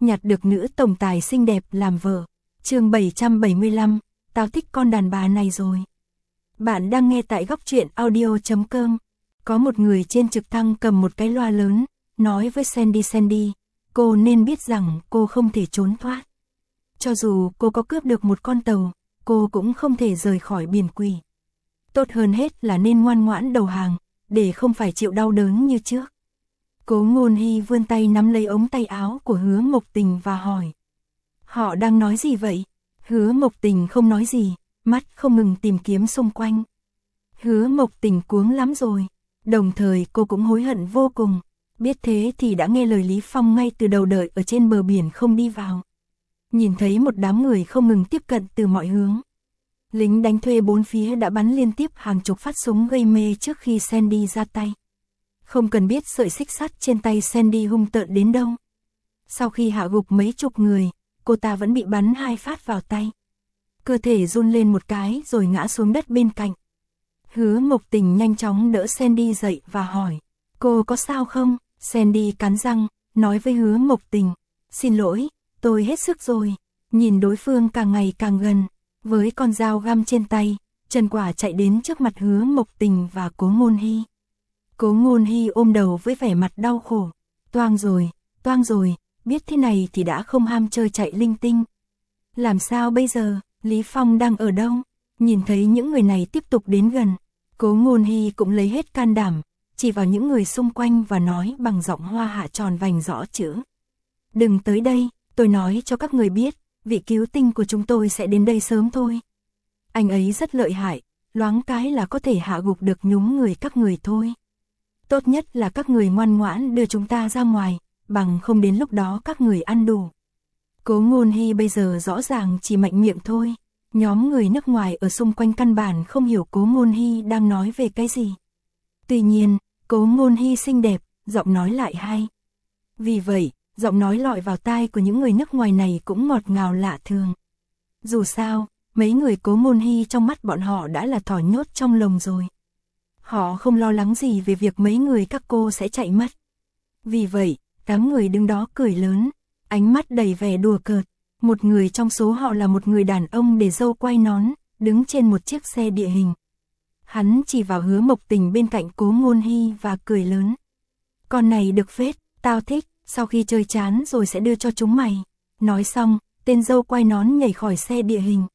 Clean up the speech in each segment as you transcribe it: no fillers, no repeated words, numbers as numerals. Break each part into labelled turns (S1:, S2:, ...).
S1: nhặt được nữ tổng tài xinh đẹp làm vợ. Chương 775, tao thích con đàn bà này rồi. Bạn đang nghe tại góc truyện audio.com. Có một người trên trực thăng cầm một cái loa lớn, nói với Sandy, cô nên biết rằng cô không thể trốn thoát. Cho dù cô có cướp được một con tàu, cô cũng không thể rời khỏi biển quỷ. Tốt hơn hết là nên ngoan ngoãn đầu hàng, để không phải chịu đau đớn như trước. Cố Ngôn Hy vươn tay nắm lấy ống tay áo của Hứa Mộc Tình và hỏi. Họ đang nói gì vậy? Hứa Mộc Tình không nói gì, mắt không ngừng tìm kiếm xung quanh. Hứa Mộc Tình cuống lắm rồi, đồng thời cô cũng hối hận vô cùng. Biết thế thì đã nghe lời Lý Phong ngay từ đầu, đợi ở trên bờ biển không đi vào. Nhìn thấy một đám người không ngừng tiếp cận từ mọi hướng. Lính đánh thuê bốn phía đã bắn liên tiếp hàng chục phát súng gây mê trước khi Sandy ra tay. Không cần biết sợi xích sắt trên tay Sandy hung tợn đến đâu. Sau khi hạ gục mấy chục người, cô ta vẫn bị bắn 2 phát vào tay. Cơ thể run lên một cái rồi ngã xuống đất bên cạnh. Hứa Mộc Tình nhanh chóng đỡ Sandy dậy và hỏi. Cô có sao không? Sandy cắn răng, nói với Hứa Mộc Tình. Xin lỗi, tôi hết sức rồi. Nhìn đối phương càng ngày càng gần. Với con dao găm trên tay, Trần Quả chạy đến trước mặt Hứa Mộc Tình và Cố Ngôn Hy. Cố Ngôn Hy ôm đầu với vẻ mặt đau khổ. Toang rồi, biết thế này thì đã không ham chơi chạy linh tinh. Làm sao bây giờ, Lý Phong đang ở đâu? Nhìn thấy những người này tiếp tục đến gần, Cố Ngôn Hy cũng lấy hết can đảm, chỉ vào những người xung quanh và nói bằng giọng hoa hạ tròn vành rõ chữ. Đừng tới đây, tôi nói cho các người biết, vị cứu tinh của chúng tôi sẽ đến đây sớm thôi. Anh ấy rất lợi hại, loáng cái là có thể hạ gục được nhúm người các người thôi. Tốt nhất là các người ngoan ngoãn đưa chúng ta ra ngoài, bằng không đến lúc đó các người ăn đủ. Cố Ngôn Hy bây giờ rõ ràng chỉ mạnh miệng thôi. Nhóm người nước ngoài ở xung quanh căn bản không hiểu Cố Ngôn Hy đang nói về cái gì. Tuy nhiên, Cố Ngôn Hy xinh đẹp, giọng nói lại hay. Vì vậy, giọng nói lọt vào tai của những người nước ngoài này cũng ngọt ngào lạ thường. Dù sao, mấy người Cố Ngôn Hy trong mắt bọn họ đã là thỏ nhốt trong lồng rồi. Họ không lo lắng gì về việc mấy người các cô sẽ chạy mất. Vì vậy, đám người đứng đó cười lớn, ánh mắt đầy vẻ đùa cợt. Một người trong số họ là một người đàn ông để râu quai nón, đứng trên một chiếc xe địa hình. Hắn chỉ vào Hứa Mộc Tình bên cạnh Cố Ngôn Hy và cười lớn. Con này được phết, tao thích, sau khi chơi chán rồi sẽ đưa cho chúng mày. Nói xong, tên râu quai nón nhảy khỏi xe địa hình.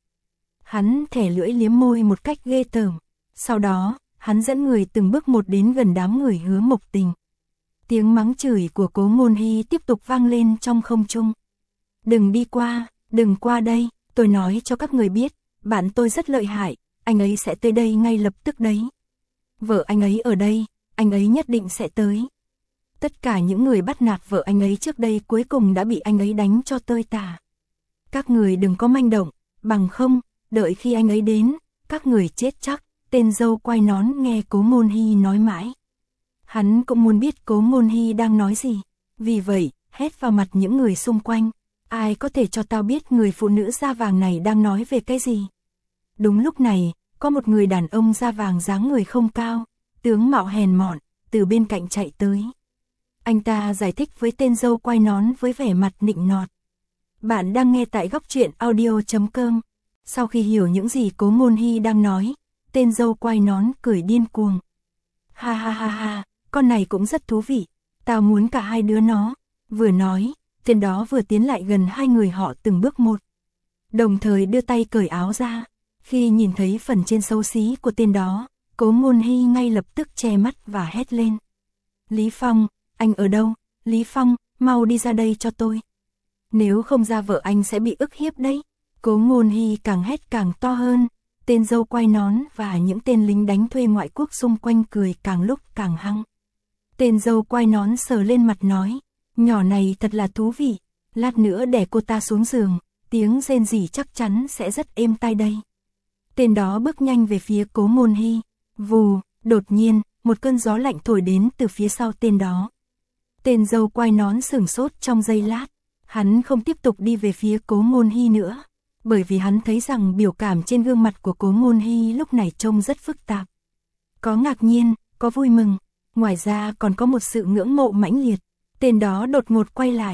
S1: Hắn thẻ lưỡi liếm môi một cách ghê tởm. Sau đó, hắn dẫn người từng bước một đến gần đám người Hứa Mộc Tình. Tiếng mắng chửi của Cố Ngôn Hy tiếp tục vang lên trong không trung. Đừng đi qua, đừng qua đây, tôi nói cho các người biết, bạn tôi rất lợi hại, anh ấy sẽ tới đây ngay lập tức đấy. Vợ anh ấy ở đây, anh ấy nhất định sẽ tới. Tất cả những người bắt nạt vợ anh ấy trước đây cuối cùng đã bị anh ấy đánh cho tơi tả. Các người đừng có manh động, bằng không, đợi khi anh ấy đến, các người chết chắc. Tên dâu quai nón nghe Cố Ngôn Hy nói mãi. Hắn cũng muốn biết Cố Ngôn Hy đang nói gì. Vì vậy, hét vào mặt những người xung quanh. Ai có thể cho tao biết người phụ nữ da vàng này đang nói về cái gì? Đúng lúc này, có một người đàn ông da vàng dáng người không cao, tướng mạo hèn mọn, từ bên cạnh chạy tới. Anh ta giải thích với tên dâu quai nón với vẻ mặt nịnh nọt. Bạn đang nghe tại góc truyện audio.com. Sau khi hiểu những gì Cố Ngôn Hy đang nói, tên dâu quai nón cười điên cuồng. Ha ha ha ha, con này cũng rất thú vị, tao muốn cả hai đứa nó. Vừa nói, tên đó vừa tiến lại gần hai người họ từng bước một. Đồng thời đưa tay cởi áo ra. Khi nhìn thấy phần trên xấu xí của tên đó, Cố Ngôn Hy ngay lập tức che mắt và hét lên. Lý Phong, anh ở đâu? Lý Phong, mau đi ra đây cho tôi. Nếu không ra vợ anh sẽ bị ức hiếp đấy. Cố Ngôn Hy càng hét càng to hơn. Tên dâu quai nón và những tên lính đánh thuê ngoại quốc xung quanh cười càng lúc càng hăng. Tên dâu quai nón sờ lên mặt nói, nhỏ này thật là thú vị, lát nữa đè cô ta xuống giường, tiếng rên rỉ chắc chắn sẽ rất êm tai đây. Tên đó bước nhanh về phía Cố Ngôn Hy, vù, đột nhiên, một cơn gió lạnh thổi đến từ phía sau tên đó. Tên dâu quai nón sửng sốt trong giây lát, hắn không tiếp tục đi về phía Cố Ngôn Hy nữa. Bởi vì hắn thấy rằng biểu cảm trên gương mặt của Cố Ngôn Hy lúc này trông rất phức tạp. Có ngạc nhiên, có vui mừng, ngoài ra còn có một sự ngưỡng mộ mãnh liệt. Tên đó đột ngột quay lại,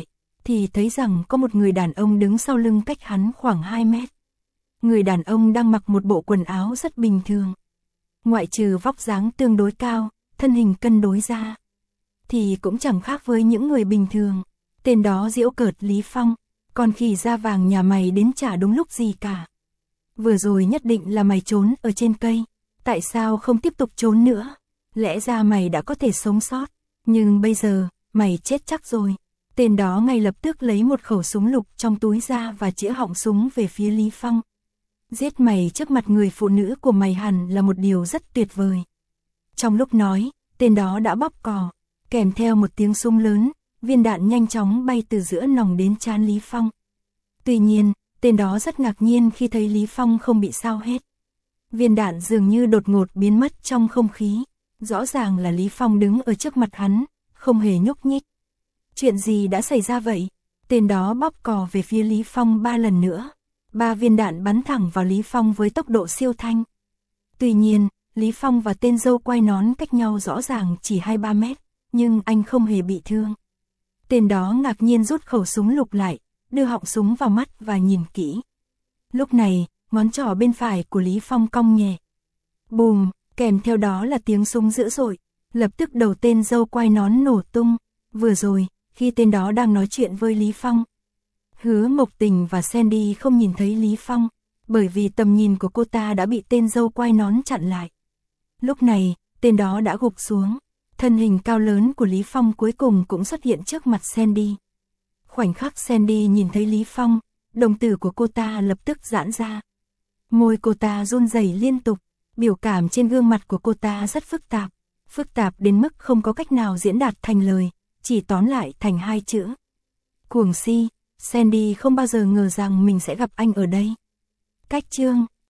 S1: thì thấy rằng có một người đàn ông đứng sau lưng cách hắn khoảng 2 mét. Người đàn ông đang mặc một bộ quần áo rất bình thường. Ngoại trừ vóc dáng tương đối cao, thân hình cân đối ra, thì cũng chẳng khác với những người bình thường. Tên đó giễu cợt Lý Phong, con khỉ da vàng nhà mày đến chả đúng lúc gì cả. Vừa rồi nhất định là mày trốn ở trên cây, tại sao không tiếp tục trốn nữa? Lẽ ra mày đã có thể sống sót, nhưng bây giờ, mày chết chắc rồi. Tên đó ngay lập tức lấy một khẩu súng lục trong túi ra và chĩa họng súng về phía Lý Phong. Giết mày trước mặt người phụ nữ của mày hẳn là một điều rất tuyệt vời. Trong lúc nói, tên đó đã bóp cò, kèm theo một tiếng súng lớn, viên đạn nhanh chóng bay từ giữa nòng đến trán Lý Phong. Tuy nhiên, tên đó rất ngạc nhiên khi thấy Lý Phong không bị sao hết. Viên đạn dường như đột ngột biến mất trong không khí, rõ ràng là Lý Phong đứng ở trước mặt hắn, không hề nhúc nhích. Chuyện gì đã xảy ra vậy? Tên đó bóp cò về phía Lý Phong 3 lần nữa. 3 viên đạn bắn thẳng vào Lý Phong với tốc độ siêu thanh. Tuy nhiên, Lý Phong và tên dâu quai nón cách nhau rõ ràng chỉ 2-3 mét, nhưng anh không hề bị thương. Tên đó ngạc nhiên rút khẩu súng lục lại, đưa họng súng vào mắt và nhìn kỹ. Lúc này, ngón trỏ bên phải của Lý Phong cong nhẹ. Bùm, kèm theo đó là tiếng súng dữ dội, lập tức đầu tên dâu quai nón nổ tung. Vừa rồi, khi tên đó đang nói chuyện với Lý Phong, Hứa Mộc Tình và Sandy không nhìn thấy Lý Phong, bởi vì tầm nhìn của cô ta đã bị tên dâu quai nón chặn lại. Lúc này, tên đó đã gục xuống, thân hình cao lớn của Lý Phong cuối cùng cũng xuất hiện trước mặt Sandy. Khoảnh khắc Sandy nhìn thấy Lý Phong, đồng tử của cô ta lập tức giãn ra. Môi cô ta run rẩy liên tục, biểu cảm trên gương mặt của cô ta rất phức tạp đến mức không có cách nào diễn đạt thành lời, chỉ tóm lại thành 2 chữ. Cuồng si. Sandy không bao giờ ngờ rằng mình sẽ gặp anh ở đây. Cách chương